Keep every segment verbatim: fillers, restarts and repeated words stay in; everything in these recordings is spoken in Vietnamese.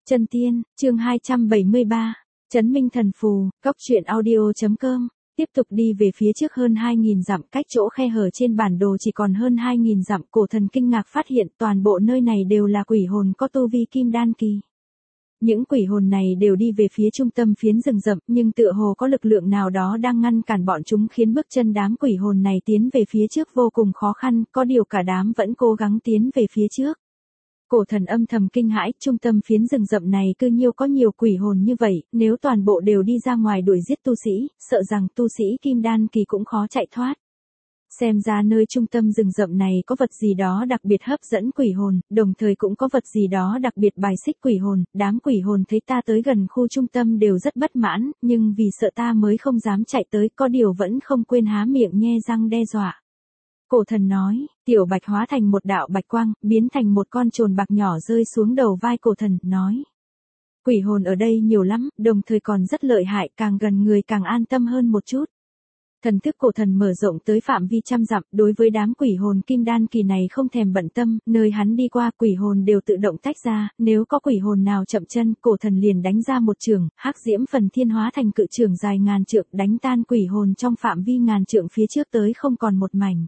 Chân tiên, chương hai trăm bảy mươi ba, Chấn Minh Thần Phù, Cóc Truyện Audio.com, tiếp tục đi về phía trước hơn hai nghìn dặm, cách chỗ khe hở trên bản đồ chỉ còn hơn hai nghìn dặm, cổ thần kinh ngạc phát hiện toàn bộ nơi này đều là quỷ hồn có tu vi kim đan kỳ. Những quỷ hồn này đều đi về phía trung tâm phiến rừng rậm, nhưng tựa hồ có lực lượng nào đó đang ngăn cản bọn chúng, khiến bước chân đám quỷ hồn này tiến về phía trước vô cùng khó khăn, có điều cả đám vẫn cố gắng tiến về phía trước. Cổ thần âm thầm kinh hãi, trung tâm phiến rừng rậm này cư nhiêu có nhiều quỷ hồn như vậy, nếu toàn bộ đều đi ra ngoài đuổi giết tu sĩ, sợ rằng tu sĩ kim đan kỳ cũng khó chạy thoát. Xem ra nơi trung tâm rừng rậm này có vật gì đó đặc biệt hấp dẫn quỷ hồn, đồng thời cũng có vật gì đó đặc biệt bài xích quỷ hồn, đám quỷ hồn thấy ta tới gần khu trung tâm đều rất bất mãn, nhưng vì sợ ta mới không dám chạy tới, có điều vẫn không quên há miệng nhe răng đe dọa. Cổ thần nói, tiểu bạch hóa thành một đạo bạch quang, biến thành một con trồn bạc nhỏ rơi xuống đầu vai cổ thần, nói. Quỷ hồn ở đây nhiều lắm, đồng thời còn rất lợi hại, càng gần người càng an tâm hơn một chút. Thần thức cổ thần mở rộng tới phạm vi trăm dặm, đối với đám quỷ hồn kim đan kỳ này không thèm bận tâm, nơi hắn đi qua quỷ hồn đều tự động tách ra, nếu có quỷ hồn nào chậm chân, cổ thần liền đánh ra một trường, hắc diễm phần thiên hóa thành cự trường dài ngàn trượng, đánh tan quỷ hồn trong phạm vi ngàn trượng phía trước tới không còn một mảnh.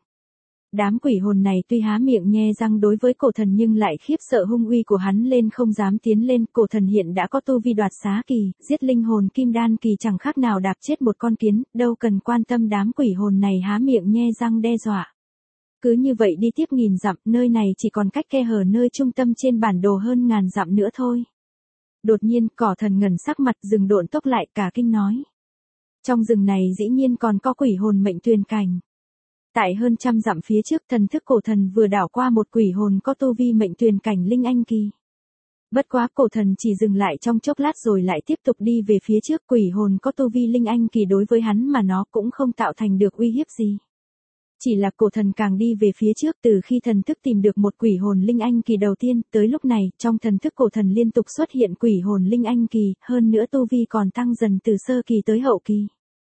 Đám quỷ hồn này tuy há miệng nhe răng đối với cổ thần nhưng lại khiếp sợ hung uy của hắn lên không dám tiến lên, cổ thần hiện đã có tu vi đoạt xá kỳ, giết linh hồn kim đan kỳ chẳng khác nào đạp chết một con kiến, đâu cần quan tâm đám quỷ hồn này há miệng nhe răng đe dọa. Cứ như vậy đi tiếp nghìn dặm, nơi này chỉ còn cách khe hở nơi trung tâm trên bản đồ hơn ngàn dặm nữa thôi. Đột nhiên, cỏ thần ngẩn sắc mặt, dừng độn tốc lại, cả kinh nói. Trong rừng này dĩ nhiên còn có quỷ hồn mệnh tuyền cảnh. Tại hơn trăm dặm phía trước, thần thức cổ thần vừa đảo qua một quỷ hồn có tu vi mệnh tuyền cảnh linh anh kỳ. Bất quá cổ thần chỉ dừng lại trong chốc lát rồi lại tiếp tục đi về phía trước, quỷ hồn có tu vi linh anh kỳ đối với hắn mà nó cũng không tạo thành được uy hiếp gì. Chỉ là cổ thần càng đi về phía trước, từ khi thần thức tìm được một quỷ hồn linh anh kỳ đầu tiên, tới lúc này, trong thần thức cổ thần liên tục xuất hiện quỷ hồn linh anh kỳ, hơn nữa tu vi còn tăng dần từ sơ kỳ tới hậu kỳ.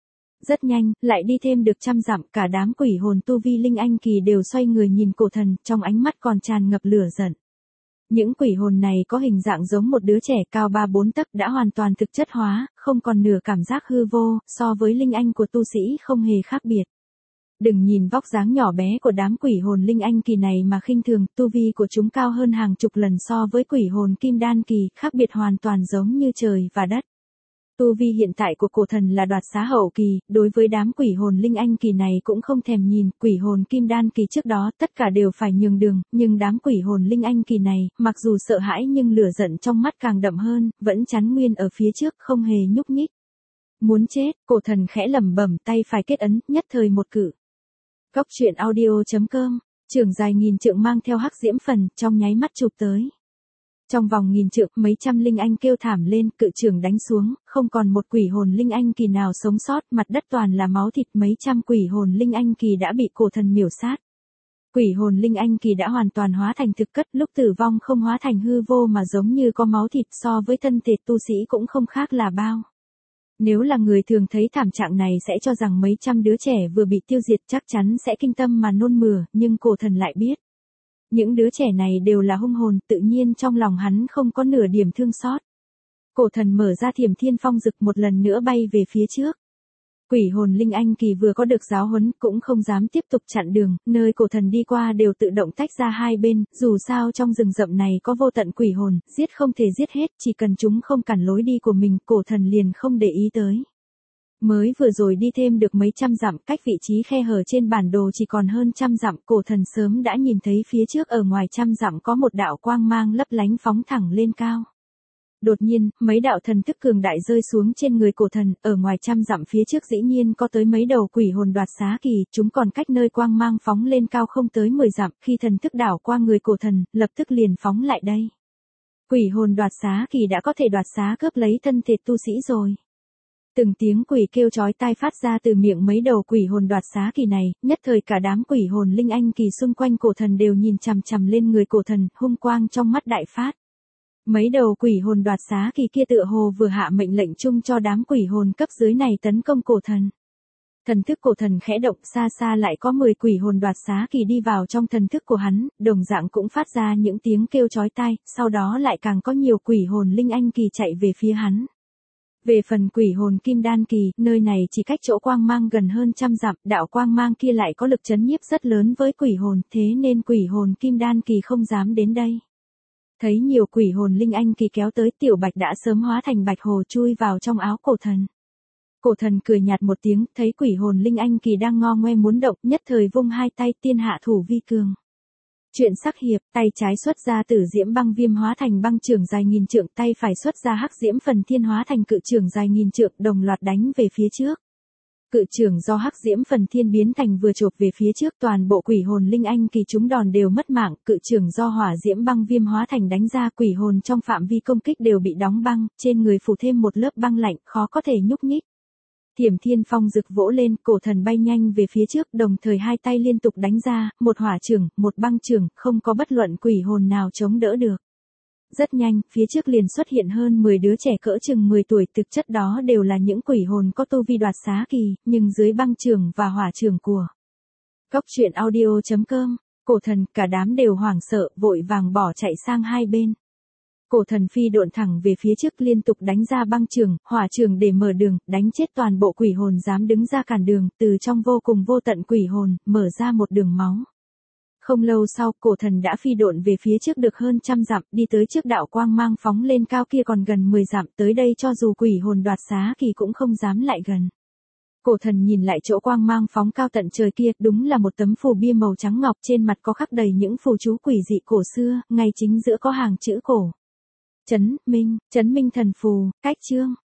Rất nhanh, lại đi thêm được trăm dặm, cả đám quỷ hồn tu vi linh anh kỳ đều xoay người nhìn cổ thần, trong ánh mắt còn tràn ngập lửa giận. Những quỷ hồn này có hình dạng giống một đứa trẻ cao ba bốn tấc, đã hoàn toàn thực chất hóa, không còn nửa cảm giác hư vô, so với linh anh của tu sĩ không hề khác biệt. Đừng nhìn vóc dáng nhỏ bé của đám quỷ hồn linh anh kỳ này mà khinh thường, tu vi của chúng cao hơn hàng chục lần so với quỷ hồn kim đan kỳ, khác biệt hoàn toàn giống như trời và đất. Tu vi hiện tại của cổ thần là đoạt xá hậu kỳ, đối với đám quỷ hồn linh anh kỳ này cũng không thèm nhìn, quỷ hồn kim đan kỳ trước đó tất cả đều phải nhường đường, nhưng đám quỷ hồn linh anh kỳ này, mặc dù sợ hãi nhưng lửa giận trong mắt càng đậm hơn, vẫn chắn nguyên ở phía trước, không hề nhúc nhích. Muốn chết, cổ thần khẽ lẩm bẩm, tay phải kết ấn, nhất thời một cự. Cóc Truyện Audio.com, trường dài nghìn trượng mang theo hắc diễm phần, trong nháy mắt chụp tới. Trong vòng nghìn trượng, mấy trăm linh anh kêu thảm lên, cự trường đánh xuống, không còn một quỷ hồn linh anh kỳ nào sống sót, mặt đất toàn là máu thịt, mấy trăm quỷ hồn linh anh kỳ đã bị cổ thần miểu sát. Quỷ hồn linh anh kỳ đã hoàn toàn hóa thành thực cất, lúc tử vong không hóa thành hư vô mà giống như có máu thịt, so với thân thể tu sĩ cũng không khác là bao. Nếu là người thường thấy thảm trạng này sẽ cho rằng mấy trăm đứa trẻ vừa bị tiêu diệt chắc chắn sẽ kinh tâm mà nôn mửa, nhưng cổ thần lại biết. Những đứa trẻ này đều là hung hồn, tự nhiên trong lòng hắn không có nửa điểm thương xót. Cổ thần mở ra Thiểm Thiên Phong Dực một lần nữa bay về phía trước. Quỷ hồn linh anh kỳ vừa có được giáo huấn cũng không dám tiếp tục chặn đường, nơi cổ thần đi qua đều tự động tách ra hai bên, dù sao trong rừng rậm này có vô tận quỷ hồn, giết không thể giết hết, chỉ cần chúng không cản lối đi của mình, cổ thần liền không để ý tới. Mới vừa rồi đi thêm được mấy trăm dặm, cách vị trí khe hở trên bản đồ chỉ còn hơn trăm dặm, cổ thần sớm đã nhìn thấy phía trước ở ngoài trăm dặm có một đạo quang mang lấp lánh phóng thẳng lên cao. Đột nhiên, mấy đạo thần thức cường đại rơi xuống trên người cổ thần, ở ngoài trăm dặm phía trước dĩ nhiên có tới mấy đầu quỷ hồn đoạt xá kỳ, chúng còn cách nơi quang mang phóng lên cao không tới mười dặm, khi thần thức đảo qua người cổ thần, lập tức liền phóng lại đây. Quỷ hồn đoạt xá kỳ đã có thể đoạt xá cướp lấy thân thể tu sĩ rồi. Từng tiếng quỷ kêu chói tai phát ra từ miệng mấy đầu quỷ hồn đoạt xá kỳ này, nhất thời cả đám quỷ hồn linh anh kỳ xung quanh cổ thần đều nhìn chằm chằm lên người cổ thần, hung quang trong mắt đại phát. Mấy đầu quỷ hồn đoạt xá kỳ kia tựa hồ vừa hạ mệnh lệnh chung cho đám quỷ hồn cấp dưới này tấn công cổ thần. Thần thức cổ thần khẽ động, xa xa lại có mười quỷ hồn đoạt xá kỳ đi vào trong thần thức của hắn, đồng dạng cũng phát ra những tiếng kêu chói tai, sau đó lại càng có nhiều quỷ hồn linh anh kỳ chạy về phía hắn. Về phần quỷ hồn kim đan kỳ, nơi này chỉ cách chỗ quang mang gần hơn trăm dặm, đạo quang mang kia lại có lực chấn nhiếp rất lớn với quỷ hồn, thế nên quỷ hồn kim đan kỳ không dám đến đây. Thấy nhiều quỷ hồn linh anh kỳ kéo tới, Tiểu Bạch đã sớm hóa thành bạch hồ chui vào trong áo cổ thần. Cổ thần cười nhạt một tiếng, thấy quỷ hồn linh anh kỳ đang ngo ngoe muốn động, nhất thời vung hai tay, tiên hạ thủ vi cường. Chuyện sắc hiệp, tay trái xuất ra tử diễm băng viêm hóa thành băng chưởng dài nghìn trượng, tay phải xuất ra hắc diễm phần thiên hóa thành cự chưởng dài nghìn trượng, đồng loạt đánh về phía trước. Cự chưởng do hắc diễm phần thiên biến thành vừa chộp về phía trước, toàn bộ quỷ hồn linh anh kỳ chúng đòn đều mất mạng, cự chưởng do hỏa diễm băng viêm hóa thành đánh ra, quỷ hồn trong phạm vi công kích đều bị đóng băng, trên người phủ thêm một lớp băng lạnh, khó có thể nhúc nhích. Thiểm Thiên Phong rực vỗ lên, cổ thần bay nhanh về phía trước, đồng thời hai tay liên tục đánh ra, một hỏa chưởng, một băng chưởng, không có bất luận quỷ hồn nào chống đỡ được. Rất nhanh, phía trước liền xuất hiện hơn mười đứa trẻ cỡ chừng mười tuổi, thực chất đó đều là những quỷ hồn có tu vi đoạt xá kỳ, nhưng dưới băng chưởng và hỏa chưởng của Cốc truyện audio chấm com, cổ thần, cả đám đều hoảng sợ, vội vàng bỏ chạy sang hai bên. Cổ thần phi độn thẳng về phía trước, liên tục đánh ra băng chưởng, hỏa chưởng để mở đường, đánh chết toàn bộ quỷ hồn dám đứng ra cản đường, từ trong vô cùng vô tận quỷ hồn, mở ra một đường máu. Không lâu sau, cổ thần đã phi độn về phía trước được hơn trăm dặm, đi tới trước đạo quang mang phóng lên cao kia còn gần mười dặm, tới đây cho dù quỷ hồn đoạt xá kỳ cũng không dám lại gần. Cổ thần nhìn lại chỗ quang mang phóng cao tận trời kia, đúng là một tấm phù bia màu trắng ngọc, trên mặt có khắc đầy những phù chú quỷ dị cổ xưa, ngay chính giữa có hàng chữ cổ. Chấn Minh, Chấn Minh thần phù, cách chương.